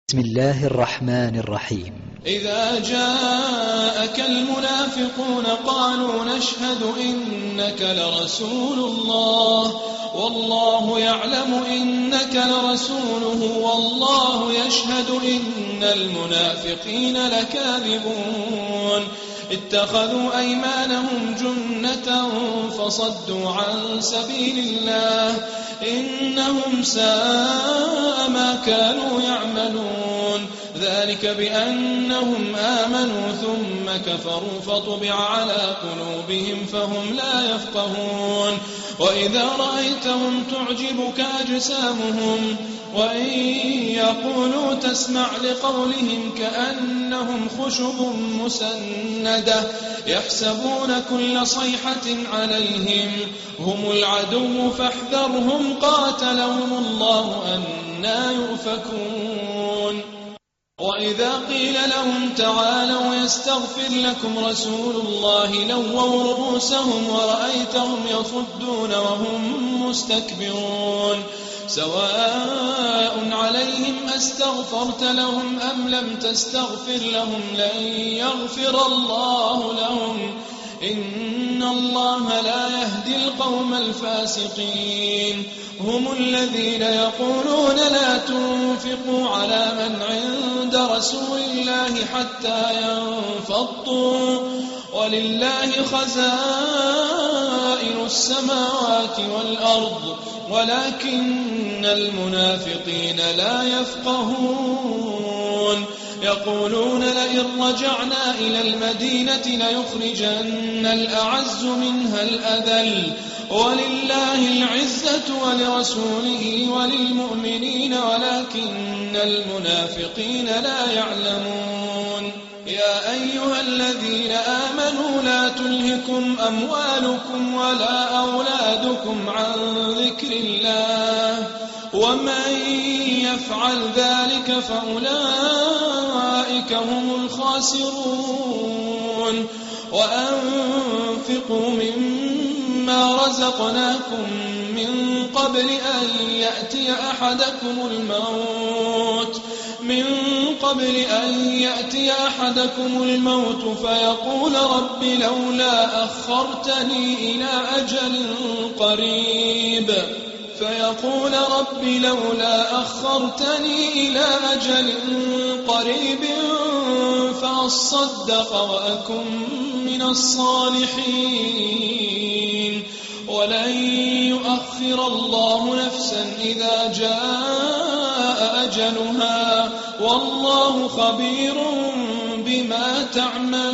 بسم الله الرحمن الرحيم. إذا جاءك المنافقون قالوا نشهد إنك لرسول الله والله يعلم إنك لرسوله والله يشهد إن المنافقين لكاذبون اتخذوا أيمانهم جنة فصدوا عن سبيل الله إنهم ساء ما كانوا يعملون ذلك بأنهم آمنوا ثم كفروا فطبع على قلوبهم فهم لا يفقهون وإذا رأيتهم تعجبك أجسامهم وإن يقولوا تسمع لقولهم كأنهم خشب مسندة يحسبون كل صيحة عليهم هم العدو فاحذرهم قاتلهم الله أنى يؤفكون وإذا قيل لهم تعالوا يستغفر لكم رسول الله لووا رؤوسهم ورأيتهم يصدون وهم مستكبرون سواء عليهم أستغفرت لهم أم لم تستغفر لهم لن يغفر الله لهم إن الله لا يهدي القوم الفاسقين هم الذين يقولون لا تنفقوا على من عند رسول الله حتى ينفضوا ولله خزائن السماوات والأرض ولكن المنافقين لا يفقهون يقولون لئن رجعنا إلى المدينة ليخرجن الأعز منها الأذل ولله العزة ولرسوله وللمؤمنين ولكن المنافقين لا يعلمون يا أيها الذين آمنوا لا تلهكم أموالكم ولا أولادكم عن ذكر الله ومن يفعل ذلك فأولئك هم الخاسرون وأنفقوا مما رزقناكم من قبل أن يأتي أحدكم الموت فيقول رب لولا أخرتني إلى أجل قريب فأصدق وأكن من الصالحين ولن يؤخر الله نفسا إذا جاء أجلها والله خبير بما تعملون